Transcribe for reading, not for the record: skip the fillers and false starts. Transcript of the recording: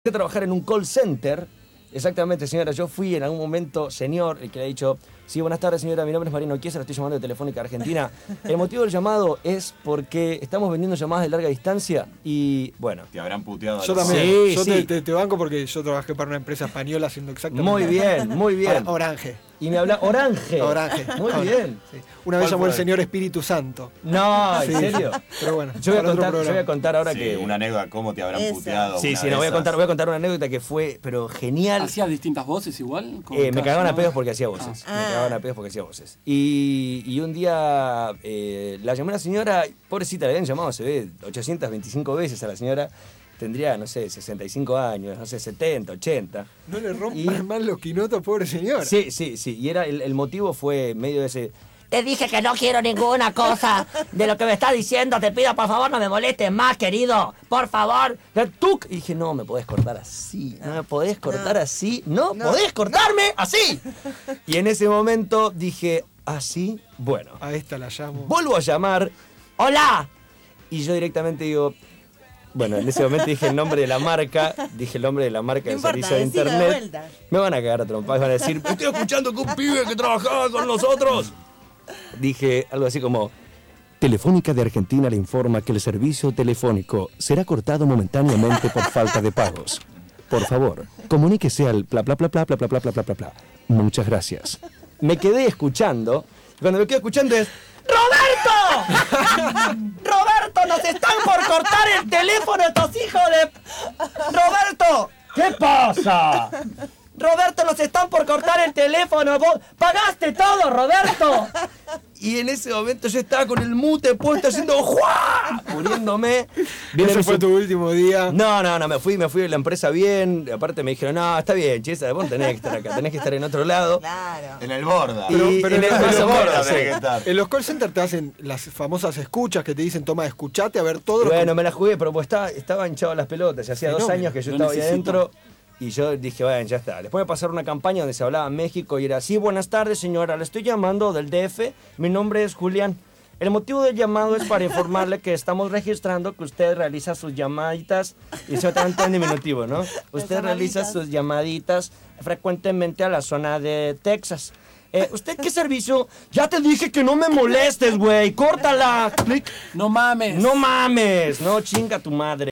que trabajar en un call center. Exactamente, señora. Yo fui en algún momento, señor, el que le ha dicho: sí, buenas tardes, señora, mi nombre es Mariano Chiesa, la estoy llamando de Telefónica Argentina. El motivo del llamado es porque estamos vendiendo llamadas de larga distancia y, bueno... Te habrán puteado. Yo también. Sí, yo sí. Te banco porque yo trabajé para una empresa española haciendo exactamente... Muy bien, muy bien. Orange. Y me habla... Orange. Orange. Muy bien. Sí. Una vez llamó el señor Espíritu Santo. No, ¿en Sí, serio? Pero bueno, Yo voy para otro a programa. contar ahora Sí, que... una anécdota, cómo te habrán Esa. puteado. Sí, una sí, de no, voy a esas. contar una anécdota que fue, pero genial. ¿Hacías distintas voces igual? Me cagaban a pedos porque hacía voces. Ah. Me cagaban a pedos porque hacía voces. Y un día la llamó una señora, pobrecita, le habían llamado, se ve, 825 veces a la señora. Tendría, no sé, 65 años, no sé, 70, 80. No le rompas más los quinotos, pobre señor. Sí, sí, sí. Y era el motivo fue medio de ese... Te dije que no quiero ninguna cosa de lo que me estás diciendo. Te pido, por favor, no me molestes más, querido. Por favor. ¡Tuc! Y dije, no me podés cortar así. No me podés cortar así. No podés cortarme así. Y en ese momento dije, así, bueno. A esta la llamo. Vuelvo a llamar. ¡Hola! Y yo directamente digo... Bueno, en ese momento dije el nombre de la marca, dije el nombre de la marca No del importa, servicio de decilo de internet. vuelta. Me van a cagar a trompadas, van a decir, estoy escuchando que un pibe que trabajaba con nosotros. Dije algo así como, Telefónica de Argentina le informa que el servicio telefónico será cortado momentáneamente por falta de pagos. Por favor, comuníquese al bla bla bla bla bla bla bla bla bla bla bla. Muchas gracias. Me quedé escuchando, y cuando me quedo escuchando es, ¡Roberto! ¡Roberto, nos están por cortar el teléfono estos hijos de... ¡Roberto! ¿qué pasa? ¡Roberto, nos están por cortar el teléfono! ¡Vos pagaste todo, Roberto! Y en ese momento yo estaba con el mute puesto haciendo ¡juá! Muriéndome. Viene Ese mi fue tu último día. No, me fui de la empresa bien. Aparte me dijeron, no, está bien, Chiesa, vos no tenés que estar acá, tenés que estar en otro lado. Claro. En el borda. Pero Y en el en más los o menos, borda sí. tenés que estar. En los call centers te hacen las famosas escuchas que te dicen, toma, escuchate a ver todo lo Bueno, me la jugué, pero pues estaba hinchado las pelotas. Y hacía 2 Fenómeno. años que yo Lo estaba ahí necesito. adentro. Y yo dije, bueno, ya está. Después de pasar una campaña donde se hablaba México y era, sí, buenas tardes, señora, le estoy llamando del DF. Mi nombre es Julián. El motivo del llamado es para informarle que estamos registrando que usted realiza sus llamaditas, y eso está en diminutivo, ¿no? Usted realiza sus llamaditas frecuentemente a la zona de Texas. ¿Usted qué servicio? Ya te dije que no me molestes, güey. Córtala. Clic. No mames. No mames. No, chinga tu madre.